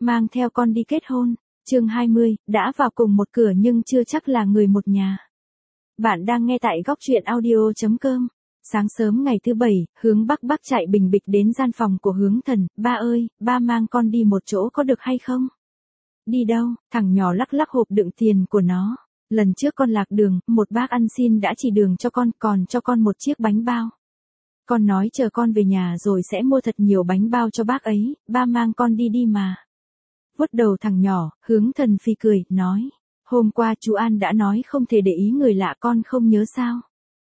mang theo con đi kết hôn. Chương 20, đã vào cùng một cửa nhưng chưa chắc là người một nhà. Bạn đang nghe tại góc truyện audio.com. Sáng sớm ngày thứ Bảy, Hướng Bắc chạy bình bịch đến gian phòng của Hướng Thần. Ba ơi, ba mang con đi một chỗ có được hay không? Đi đâu? Thằng nhỏ lắc lắc hộp đựng tiền của nó. Lần trước con lạc đường, một bác ăn xin đã chỉ đường cho con, còn cho con một chiếc bánh bao. Con nói chờ con về nhà rồi sẽ mua thật nhiều bánh bao cho bác ấy, ba mang con đi đi mà. Vuốt đầu thằng nhỏ, Hướng Thần phì cười, nói. Hôm qua chú An đã nói không thể để ý người lạ, con không nhớ sao?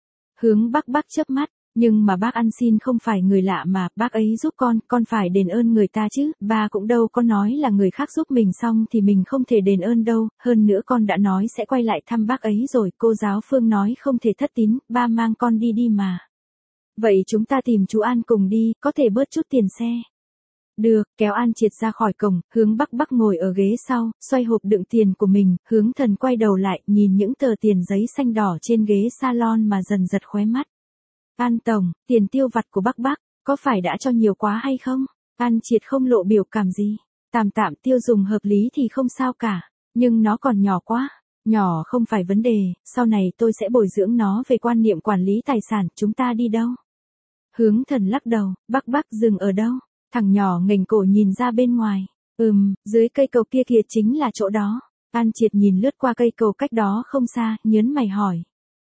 Hướng Bắc chớp mắt, nhưng mà bác ăn xin không phải người lạ mà, bác ấy giúp con phải đền ơn người ta chứ, ba cũng đâu có nói là người khác giúp mình xong thì mình không thể đền ơn đâu, hơn nữa con đã nói sẽ quay lại thăm bác ấy rồi, cô giáo Phương nói không thể thất tín, ba mang con đi đi mà. Vậy chúng ta tìm chú An cùng đi, có thể bớt chút tiền xe. Được, kéo An Triệt ra khỏi cổng, Hướng Bắc ngồi ở ghế sau, xoay hộp đựng tiền của mình, Hướng Thần quay đầu lại, nhìn những tờ tiền giấy xanh đỏ trên ghế salon mà dần giật khóe mắt. An tổng, tiền tiêu vặt của Bắc, có phải đã cho nhiều quá hay không? An Triệt không lộ biểu cảm gì. Tạm tiêu dùng hợp lý thì không sao cả, nhưng nó còn nhỏ quá. Nhỏ không phải vấn đề, sau này tôi sẽ bồi dưỡng nó về quan niệm quản lý tài sản, chúng ta đi đâu? Hướng Thần lắc đầu, Bắc dừng ở đâu? Thằng nhỏ nghềnh cổ nhìn ra bên ngoài. Dưới cây cầu kia kìa chính là chỗ đó. An Triệt nhìn lướt qua cây cầu cách đó không xa, nhớn mày hỏi.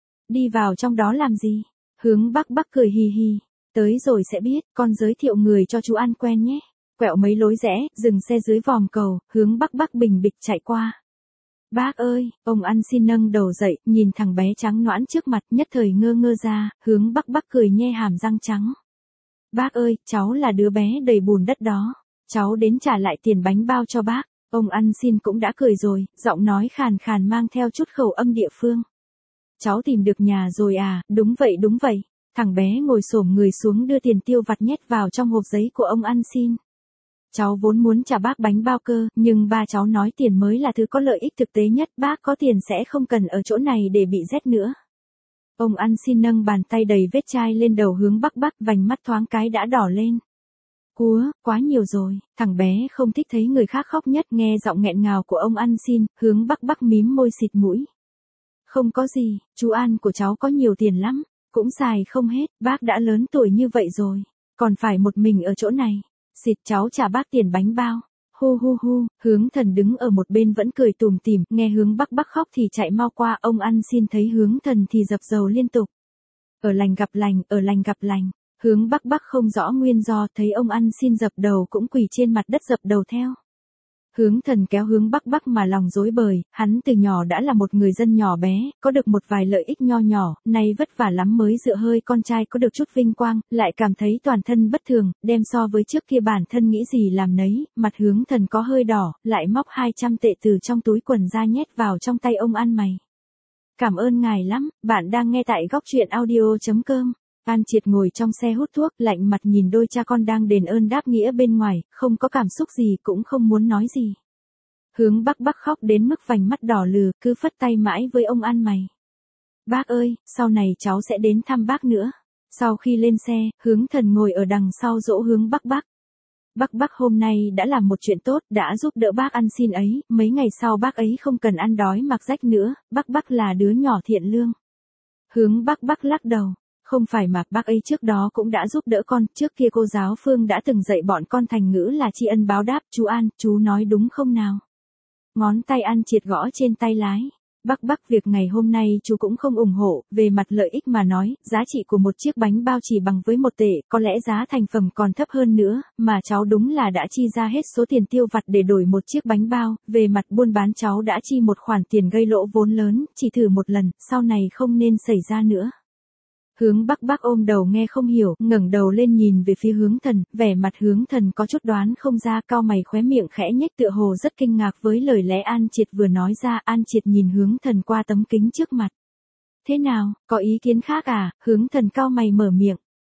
Đi vào trong đó làm gì? Hướng Bắc cười hì hì. Tới rồi sẽ biết, con giới thiệu người cho chú An quen nhé. Quẹo mấy lối rẽ, dừng xe dưới vòm cầu, Hướng Bắc bình bịch chạy qua. Bác ơi, ông ăn xin nâng đầu dậy, nhìn thằng bé trắng nõn trước mặt, nhất thời ngơ ra, Hướng Bắc cười nhe hàm răng trắng. Bác ơi, cháu là đứa bé đầy bùn đất đó. Cháu đến trả lại tiền bánh bao cho bác. Ông ăn xin cũng đã cười rồi, giọng nói khàn khàn mang theo chút khẩu âm địa phương. Cháu tìm được nhà rồi à, đúng vậy. Thằng bé ngồi xổm người xuống đưa tiền tiêu vặt nhét vào trong hộp giấy của ông ăn xin. Cháu vốn muốn trả bác bánh bao cơ, nhưng ba cháu nói tiền mới là thứ có lợi ích thực tế nhất, bác có tiền sẽ không cần ở chỗ này để bị rét nữa. Ông ăn xin nâng bàn tay đầy vết chai lên đầu Hướng Bắc, vành mắt thoáng cái đã đỏ lên. Quá nhiều rồi, thằng bé không thích thấy người khác khóc nhất, nghe giọng nghẹn ngào của ông ăn xin, Hướng Bắc mím môi xịt mũi. Không có gì, chú An của cháu có nhiều tiền lắm, cũng xài không hết, bác đã lớn tuổi như vậy rồi, còn phải một mình ở chỗ này, xịt cháu trả bác tiền bánh bao. Hu, Hướng Thần đứng ở một bên vẫn cười tủm tỉm, nghe Hướng Bắc khóc thì chạy mau qua, ông ăn xin thấy Hướng Thần thì dập dầu liên tục. Ở lành gặp lành, Hướng Bắc không rõ nguyên do, thấy ông ăn xin dập đầu cũng quỳ trên mặt đất dập đầu theo. Hướng Thần kéo Hướng Bắc mà lòng rối bời, hắn từ nhỏ đã là một người dân nhỏ bé, có được một vài lợi ích nho nhỏ, nay vất vả lắm mới dựa hơi con trai có được chút vinh quang, lại cảm thấy toàn thân bất thường, đem so với trước kia bản thân nghĩ gì làm nấy, mặt Hướng Thần có hơi đỏ, lại móc 200 tệ từ trong túi quần ra nhét vào trong tay ông ăn mày. Cảm ơn ngài lắm, bạn đang nghe tại góc truyện audio.com. An Triệt ngồi trong xe hút thuốc, lạnh mặt nhìn đôi cha con đang đền ơn đáp nghĩa bên ngoài, không có cảm xúc gì cũng không muốn nói gì. Hướng Bắc khóc đến mức vành mắt đỏ lừ, cứ phất tay mãi với ông ăn mày. Bác ơi, sau này cháu sẽ đến thăm bác nữa. Sau khi lên xe, Hướng Thần ngồi ở đằng sau dỗ Hướng Bắc. Bắc hôm nay đã làm một chuyện tốt, đã giúp đỡ bác ăn xin ấy, mấy ngày sau bác ấy không cần ăn đói mặc rách nữa, Bắc là đứa nhỏ thiện lương. Hướng Bắc lắc đầu. Không phải mà, bác ấy trước đó cũng đã giúp đỡ con, trước kia cô giáo Phương đã từng dạy bọn con thành ngữ là tri ân báo đáp, chú An, chú nói đúng không nào? Ngón tay An Triệt gõ trên tay lái. Bắc việc ngày hôm nay chú cũng không ủng hộ, về mặt lợi ích mà nói, giá trị của một chiếc bánh bao chỉ bằng với 1 tệ, có lẽ giá thành phẩm còn thấp hơn nữa, mà cháu đúng là đã chi ra hết số tiền tiêu vặt để đổi một chiếc bánh bao, về mặt buôn bán cháu đã chi một khoản tiền gây lỗ vốn lớn, chỉ thử một lần, sau này không nên xảy ra nữa. Hướng Bắc ôm đầu nghe không hiểu, ngẩng đầu lên nhìn về phía Hướng Thần, vẻ mặt Hướng Thần có chút đoán không ra, cau mày khóe miệng khẽ nhếch tựa hồ rất kinh ngạc với lời lẽ An Triệt vừa nói ra. An Triệt nhìn Hướng Thần qua tấm kính trước mặt. Thế nào, có ý kiến khác à? Hướng Thần cau mày mở miệng.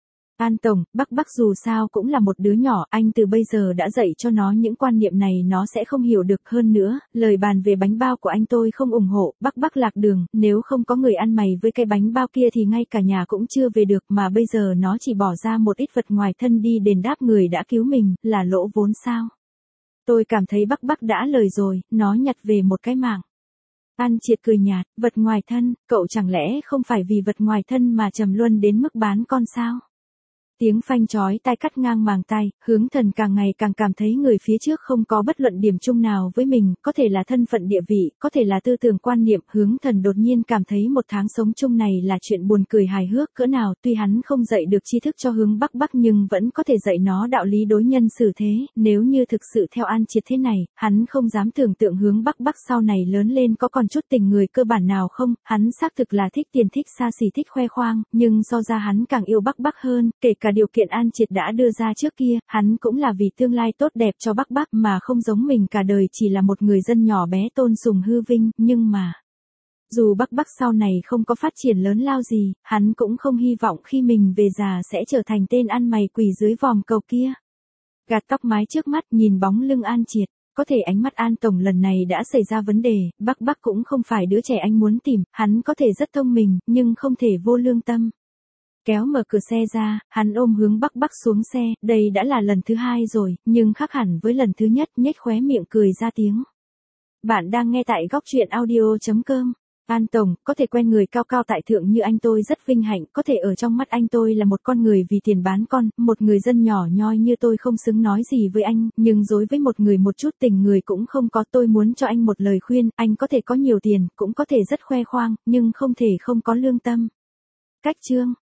An tổng, Bắc dù sao cũng là một đứa nhỏ, anh từ bây giờ đã dạy cho nó những quan niệm này nó sẽ không hiểu được, hơn nữa, lời bàn về bánh bao của anh tôi không ủng hộ, Bắc lạc đường, nếu không có người ăn mày với cái bánh bao kia thì ngay cả nhà cũng chưa về được, mà bây giờ nó chỉ bỏ ra một ít vật ngoài thân đi đền đáp người đã cứu mình, là lỗ vốn sao? Tôi cảm thấy Bắc đã lời rồi, nó nhặt về một cái mạng. An Triệt cười nhạt, vật ngoài thân, cậu chẳng lẽ không phải vì vật ngoài thân mà trầm luân đến mức bán con sao? Tiếng phanh chói tai cắt ngang màng tai, Hướng Thần càng ngày càng cảm thấy người phía trước không có bất luận điểm chung nào với mình, có thể là thân phận địa vị, có thể là tư tưởng quan niệm. Hướng Thần đột nhiên cảm thấy một tháng sống chung này là chuyện buồn cười hài hước cỡ nào, tuy hắn không dạy được tri thức cho Hướng Bắc nhưng vẫn có thể dạy nó đạo lý đối nhân xử thế. Nếu như thực sự theo An Triệt thế này, hắn không dám tưởng tượng Hướng Bắc sau này lớn lên có còn chút tình người cơ bản nào không. Hắn xác thực là thích tiền, thích xa xỉ, thích khoe khoang, nhưng so ra hắn càng yêu Bắc hơn, kể cả điều kiện An Triệt đã đưa ra trước kia, hắn cũng là vì tương lai tốt đẹp cho Bắc mà không giống mình cả đời chỉ là một người dân nhỏ bé tôn sùng hư vinh. Nhưng mà, dù Bắc sau này không có phát triển lớn lao gì, hắn cũng không hy vọng khi mình về già sẽ trở thành tên ăn mày quỳ dưới vòm cầu kia. Gạt tóc mái trước mắt, nhìn bóng lưng An Triệt. Có thể ánh mắt An Tổng lần này đã xảy ra vấn đề, Bắc cũng không phải đứa trẻ anh muốn tìm, hắn có thể rất thông minh, nhưng không thể vô lương tâm. Kéo mở cửa xe ra, hắn ôm Hướng Bắc xuống xe, đây đã là lần thứ 2 rồi, nhưng khác hẳn với lần thứ nhất, nhếch khóe miệng cười ra tiếng. Bạn đang nghe tại góc truyện audio.com. An Tổng, có thể quen người cao cao tại thượng như anh tôi rất vinh hạnh, có thể ở trong mắt anh tôi là một con người vì tiền bán con, một người dân nhỏ nhoi như tôi không xứng nói gì với anh, nhưng đối với một người một chút tình người cũng không có. Tôi muốn cho anh một lời khuyên, anh có thể có nhiều tiền, cũng có thể rất khoe khoang, nhưng không thể không có lương tâm. Cách chương